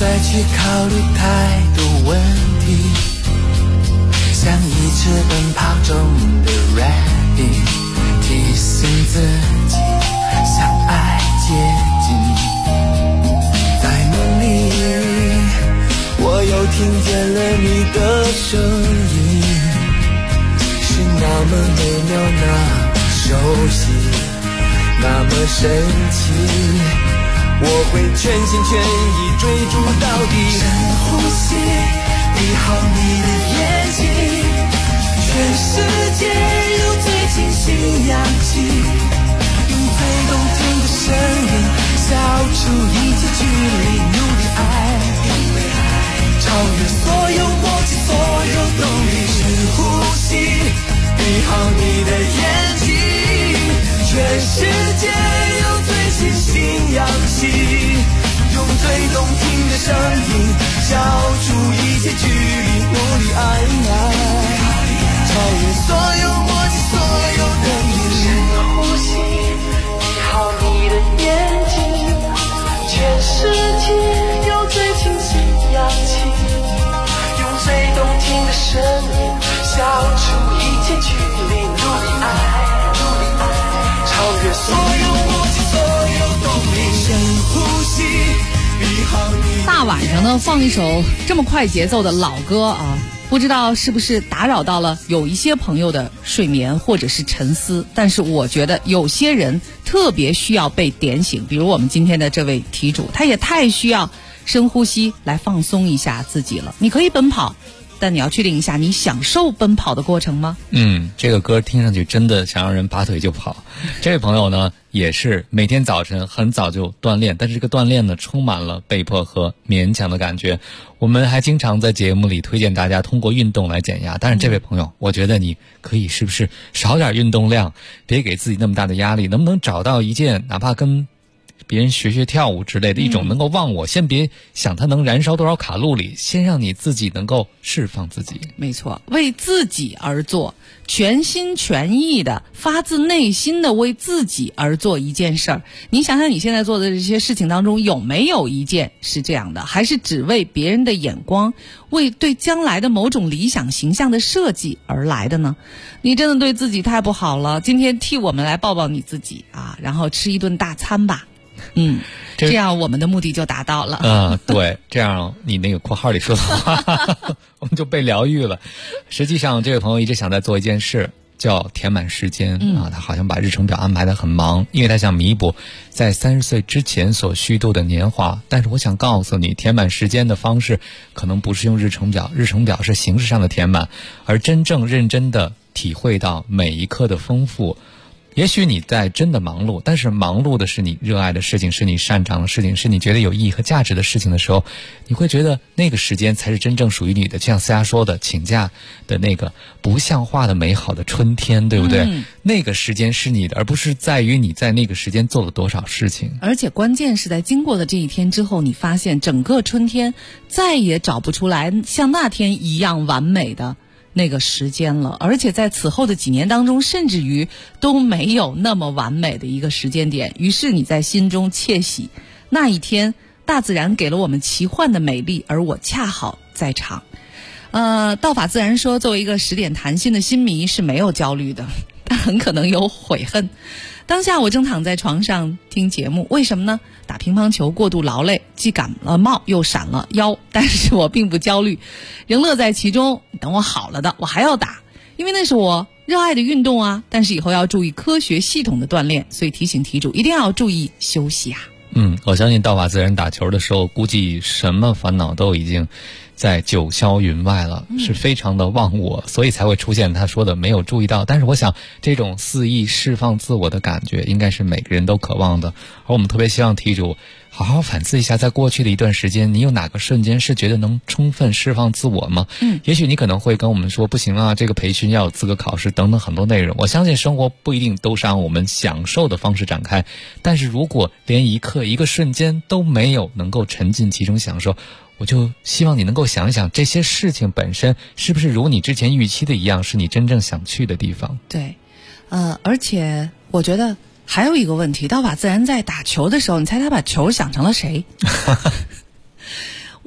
再去考虑太多问题，像一只奔跑中的 rabbit， 提醒自己向爱接近。在梦里，我又听见了你的声音，是那么美妙，那么熟悉，那么神奇。我会全心全意追逐到底。深呼吸，闭好你的眼睛，全世界有最清新氧气，用最动听的声音消除一切距离，努力爱，超越所有默契，所有动力。深呼吸，闭好你的眼睛，全世界有最清新氧气，用最动听的声音消除一切距离，努力爱，超越所有默契，所有动力。深呼吸，闭好你的眼睛，全世界有最清新氧气，用最动听的声音消除一切距离，努力爱，超越所有默契，所有动力。深呼吸，闭好你。 大晚上呢放一首这么快节奏的老歌啊，不知道是不是打扰到了有一些朋友的睡眠或者是沉思，但是我觉得有些人特别需要被点醒，比如我们今天的这位题主，他也太需要深呼吸来放松一下自己了。你可以奔跑，但你要确定一下你享受奔跑的过程吗？ 这个歌听上去真的想让人拔腿就跑。这位朋友呢也是每天早晨很早就锻炼，但是这个锻炼呢充满了被迫和勉强的感觉。我们还经常在节目里推荐大家通过运动来减压，但是这位朋友，我觉得你可以是不是少点运动量，别给自己那么大的压力，能不能找到一件哪怕跟别人学跳舞之类的一种能够忘我，先别想它能燃烧多少卡路里，先让你自己能够释放自己。 没错，为自己而做，全心全意的发自内心的为自己而做一件事儿。你想想你现在做的这些事情当中，有没有一件是这样的，还是只为别人的眼光，为对将来的某种理想形象的设计而来的呢？你真的对自己太不好了，今天替我们来抱抱你自己啊，然后吃一顿大餐吧。这样我们的目的就达到了。 对，这样你那个括号里说的话我们就被疗愈了。实际上这位朋友一直想在做一件事，叫填满时间他好像把日程表安排得很忙，因为他想弥补在30岁之前所虚度的年华。但是我想告诉你，填满时间的方式可能不是用日程表，日程表是形式上的填满，而真正认真的体会到每一刻的丰富。也许你在真的忙碌，但是忙碌的是你热爱的事情，是你擅长的事情，是你觉得有意义和价值的事情的时候，你会觉得那个时间才是真正属于你的。就像思佳说的，请假的那个不像话的美好的春天，对不对？那个时间是你的，而不是在于你在那个时间做了多少事情。 而且关键是在经过了这一天之后，你发现整个春天再也找不出来像那天一样完美的那个时间了，而且在此后的几年当中，甚至于都没有那么完美的一个时间点。于是你在心中窃喜，那一天大自然给了我们奇幻的美丽，而我恰好在场。道法自然说，作为一个10点谈心的心迷是没有焦虑的，但很可能有悔恨。当下我正躺在床上听节目，为什么呢？打乒乓球过度劳累，既感了冒又闪了腰，但是我并不焦虑，仍乐在其中。等我好了的，我还要打，因为那是我热爱的运动啊。但是以后要注意科学系统的锻炼，所以提醒题主一定要注意休息啊。 我相信道法自然打球的时候，估计什么烦恼都已经在九霄云外了，是非常的忘我，所以才会出现他说的没有注意到。但是我想这种肆意释放自我的感觉应该是每个人都渴望的，而我们特别希望题主好好反思一下，在过去的一段时间，你有哪个瞬间是觉得能充分释放自我吗？也许你可能会跟我们说，不行啊，这个培训要有资格考试等等很多内容。我相信生活不一定都是按我们享受的方式展开，但是如果连一刻一个瞬间都没有能够沉浸其中享受，我就希望你能够想一想，这些事情本身是不是如你之前预期的一样，是你真正想去的地方。 对，而且我觉得还有一个问题，道法自然在打球的时候，你猜他把球想成了谁？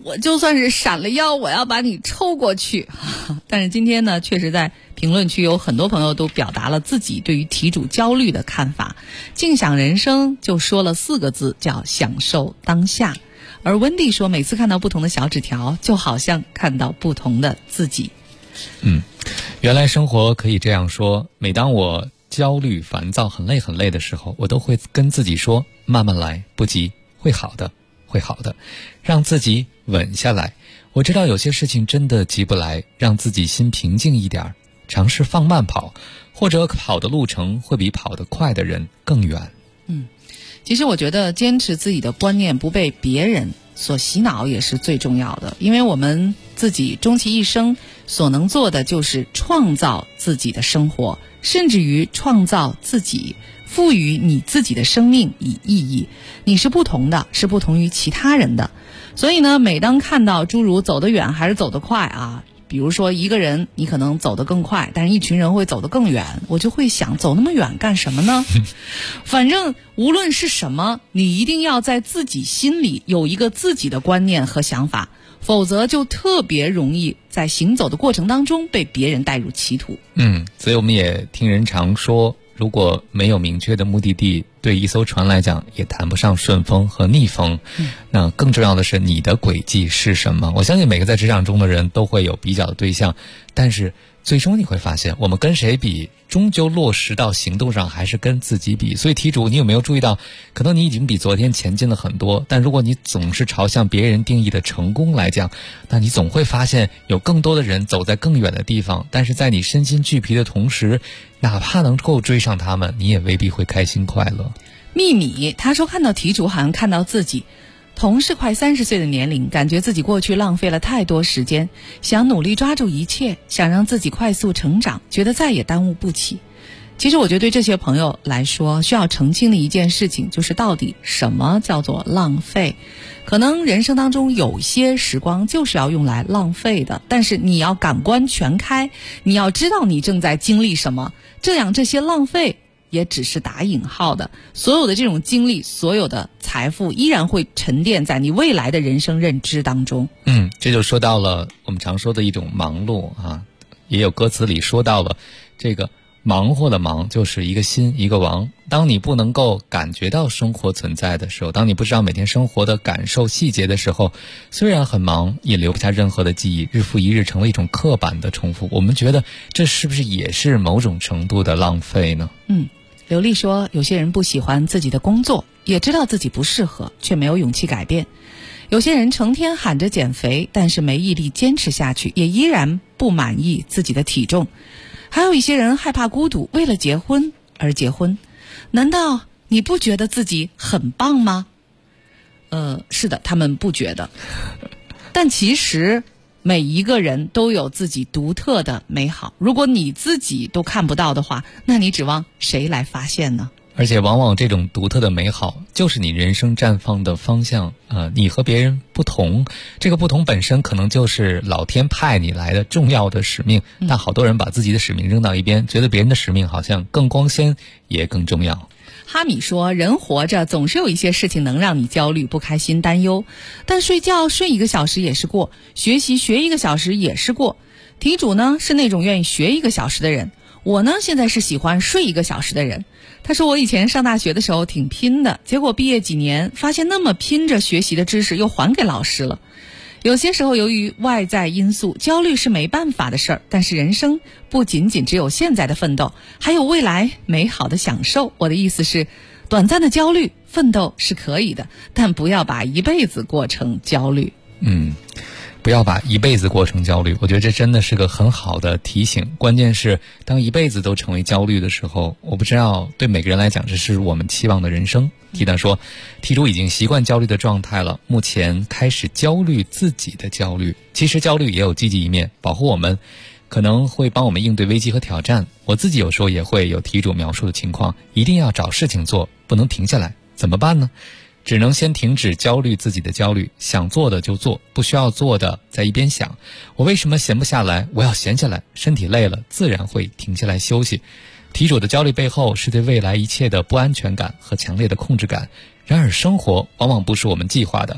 我就算是闪了腰，我要把你抽过去。但是今天呢，确实在评论区有很多朋友都表达了自己对于题主焦虑的看法。静享人生就说了4个字，叫享受当下。而温蒂说，每次看到不同的小纸条，就好像看到不同的自己。 原来生活可以这样说。每当我焦虑、烦躁、很累的时候，我都会跟自己说，慢慢来，不急，会好的，会好的，让自己稳下来。我知道有些事情真的急不来，让自己心平静一点，尝试放慢跑，或者跑的路程会比跑得快的人更远。 其实我觉得坚持自己的观念，不被别人所洗脑也是最重要的。因为我们自己终其一生所能做的就是创造自己的生活，甚至于创造自己，赋予你自己的生命以意义。你是不同的，是不同于其他人的。所以呢，每当看到诸如走得远还是走得快啊，比如说一个人你可能走得更快，但是一群人会走得更远，我就会想，走那么远干什么呢？反正无论是什么，你一定要在自己心里有一个自己的观念和想法，否则就特别容易在行走的过程当中被别人带入歧途。 所以我们也听人常说，如果没有明确的目的地，对一艘船来讲也谈不上顺风和逆风。那更重要的是你的轨迹是什么。我相信每个在职场中的人都会有比较的对象，但是最终你会发现，我们跟谁比，终究落实到行动上还是跟自己比。所以题主，你有没有注意到，可能你已经比昨天前进了很多，但如果你总是朝向别人定义的成功来讲，那你总会发现有更多的人走在更远的地方，但是在你身心俱疲的同时，哪怕能够追上他们，你也未必会开心快乐。 秘密他说，看到题主好像看到自己，同是快30岁的年龄，感觉自己过去浪费了太多时间，想努力抓住一切，想让自己快速成长，觉得再也耽误不起。其实我觉得对这些朋友来说，需要澄清的一件事情就是到底什么叫做浪费。可能人生当中有些时光就是要用来浪费的，但是你要感官全开，你要知道你正在经历什么，这样这些浪费也只是打引号的，所有的这种经历，所有的财富依然会沉淀在你未来的人生认知当中。 这就说到了我们常说的一种忙碌啊，也有歌词里说到了这个忙活的忙就是一个心一个王。当你不能够感觉到生活存在的时候，当你不知道每天生活的感受细节的时候，虽然很忙，也留不下任何的记忆，日复一日成为一种刻板的重复。我们觉得这是不是也是某种程度的浪费呢？ 刘丽说，有些人不喜欢自己的工作，也知道自己不适合，却没有勇气改变。有些人成天喊着减肥，但是没毅力坚持下去，也依然不满意自己的体重。还有一些人害怕孤独，为了结婚而结婚。难道你不觉得自己很棒吗？是的，他们不觉得。但其实每一个人都有自己独特的美好，如果你自己都看不到的话，那你指望谁来发现呢？ 而且往往这种独特的美好就是你人生绽放的方向。你和别人不同，这个不同本身可能就是老天派你来的重要的使命。但好多人把自己的使命扔到一边，觉得别人的使命好像更光鲜也更重要。 哈米说，人活着总是有一些事情能让你焦虑、不开心、担忧，但睡觉睡1个小时也是过，学习学1个小时也是过。题主呢是那种愿意学1个小时的人，我呢现在是喜欢睡1个小时的人。他说，我以前上大学的时候挺拼的，结果毕业几年发现那么拼着学习的知识又还给老师了。有些时候由于外在因素，焦虑是没办法的事儿，但是人生不仅仅只有现在的奋斗，还有未来美好的享受。我的意思是，短暂的焦虑奋斗是可以的，但不要把一辈子过成焦虑。 不要把一辈子过成焦虑，我觉得这真的是个很好的提醒。关键是当一辈子都成为焦虑的时候，我不知道对每个人来讲这是我们期望的人生。提到说，题主已经习惯焦虑的状态了，目前开始焦虑自己的焦虑。其实焦虑也有积极一面，保护我们，可能会帮我们应对危机和挑战。我自己有时候也会有题主描述的情况，一定要找事情做，不能停下来，怎么办呢？只能先停止焦虑自己的焦虑，想做的就做，不需要做的在一边想，我为什么闲不下来，我要闲下来，身体累了自然会停下来休息。题主的焦虑背后是对未来一切的不安全感和强烈的控制感。然而生活往往不是我们计划的，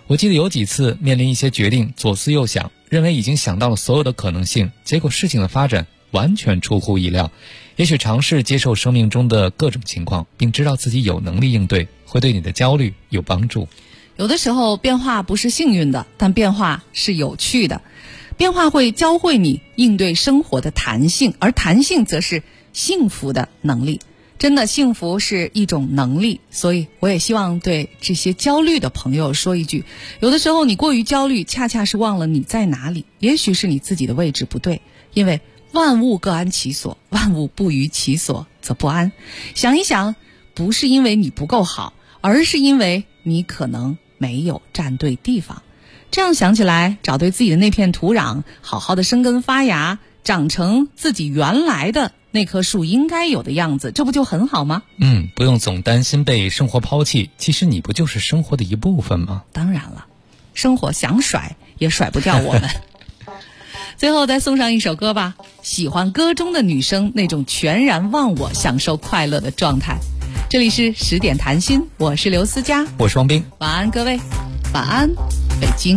我记得有几次面临一些决定，左思右想，认为已经想到了所有的可能性，结果事情的发展完全出乎意料。也许尝试接受生命中的各种情况，并知道自己有能力应对，会对你的焦虑有帮助。 有的时候变化不是幸运的，但变化是有趣的。变化会教会你应对生活的弹性，而弹性则是幸福的能力。真的，幸福是一种能力，所以我也希望对这些焦虑的朋友说一句，有的时候你过于焦虑，恰恰是忘了你在哪里，也许是你自己的位置不对，因为万物各安其所，万物不于其所则不安。想一想，不是因为你不够好，而是因为你可能没有站对地方。这样想起来，找对自己的那片土壤，好好的生根发芽，长成自己原来的那棵树应该有的样子，这不就很好吗？ 不用总担心被生活抛弃，其实你不就是生活的一部分吗？ 当然了，生活想甩也甩不掉我们。最后再送上一首歌吧，喜欢歌中的女生那种全然忘我、享受快乐的状态。这里是10点谈心，我是刘思佳， 我是王斌， 晚安各位，晚安北京。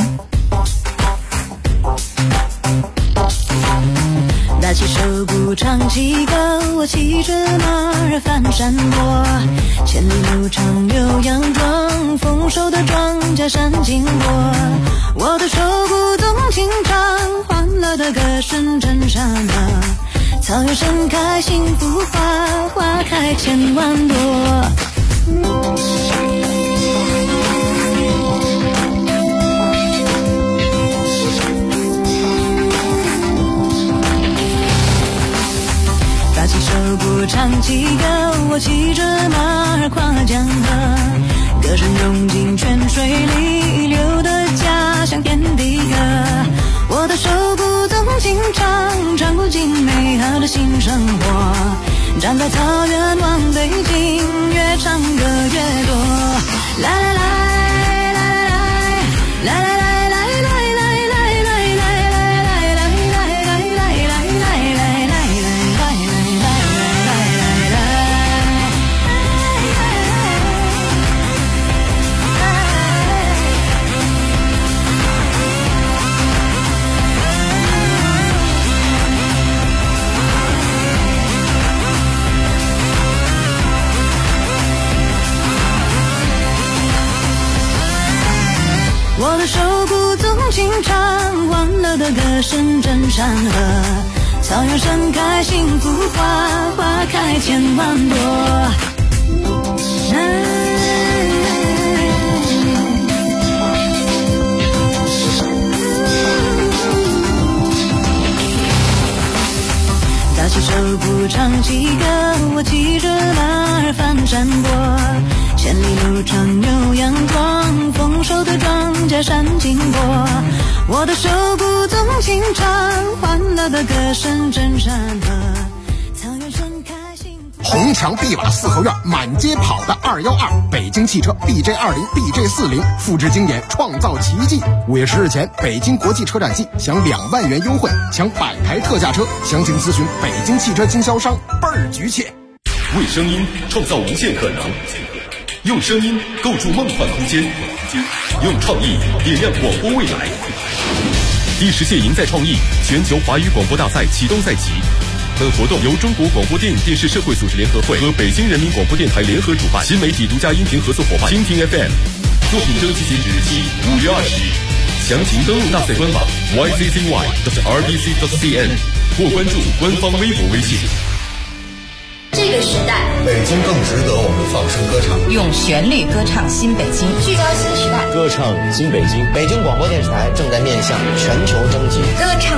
打起手鼓唱起歌，我骑着马儿翻山坡，千里路长牛羊壮，丰收的庄稼闪金波。我的手鼓动情唱，欢乐的歌声震山河。草原盛开幸福花，花开千万朵。打起手鼓唱起歌，我骑着马儿跨江河，歌声涌进泉水里，流的家乡天地歌。我的手鼓动情唱，唱不尽美好的新生活。站在草原望北京，越唱歌越多。来来来来来来来来。我的手鼓动情唱，欢乐的歌声震山河。草原盛开幸福花，花开千万朵。打起手鼓唱起歌，我骑着马儿翻山坡，千里路长牛羊壮，丰收的庄稼闪金波。我的手鼓动情唱，欢乐的歌声震山河。草原盛开幸福。 红墙碧瓦四合院，满街跑的212，北京汽车 BJ20、BJ40，复制经典，创造奇迹。5月10日前，北京国际车展季享2万元优惠，抢100台特价车，详情咨询北京汽车经销商，倍儿局切。 为声音创造无限可能，用声音构筑梦幻空间，用创意点亮广播未来。第10届赢在创意全球华语广播大赛启动赛期，本活动由中国广播电影电视社会组织联合会和北京人民广播电台联合主办，新媒体独家音频合作伙伴蜻蜓 FM。作品征集截止日期5月20日，详情登录大赛官网 yccy.rbc.cn 或关注官方微博微信。 这个时代， 北京更值得我们放声歌唱， 用旋律歌唱新北京，聚焦新时代， 歌唱新北京。北京广播电视台正在面向全球征集歌唱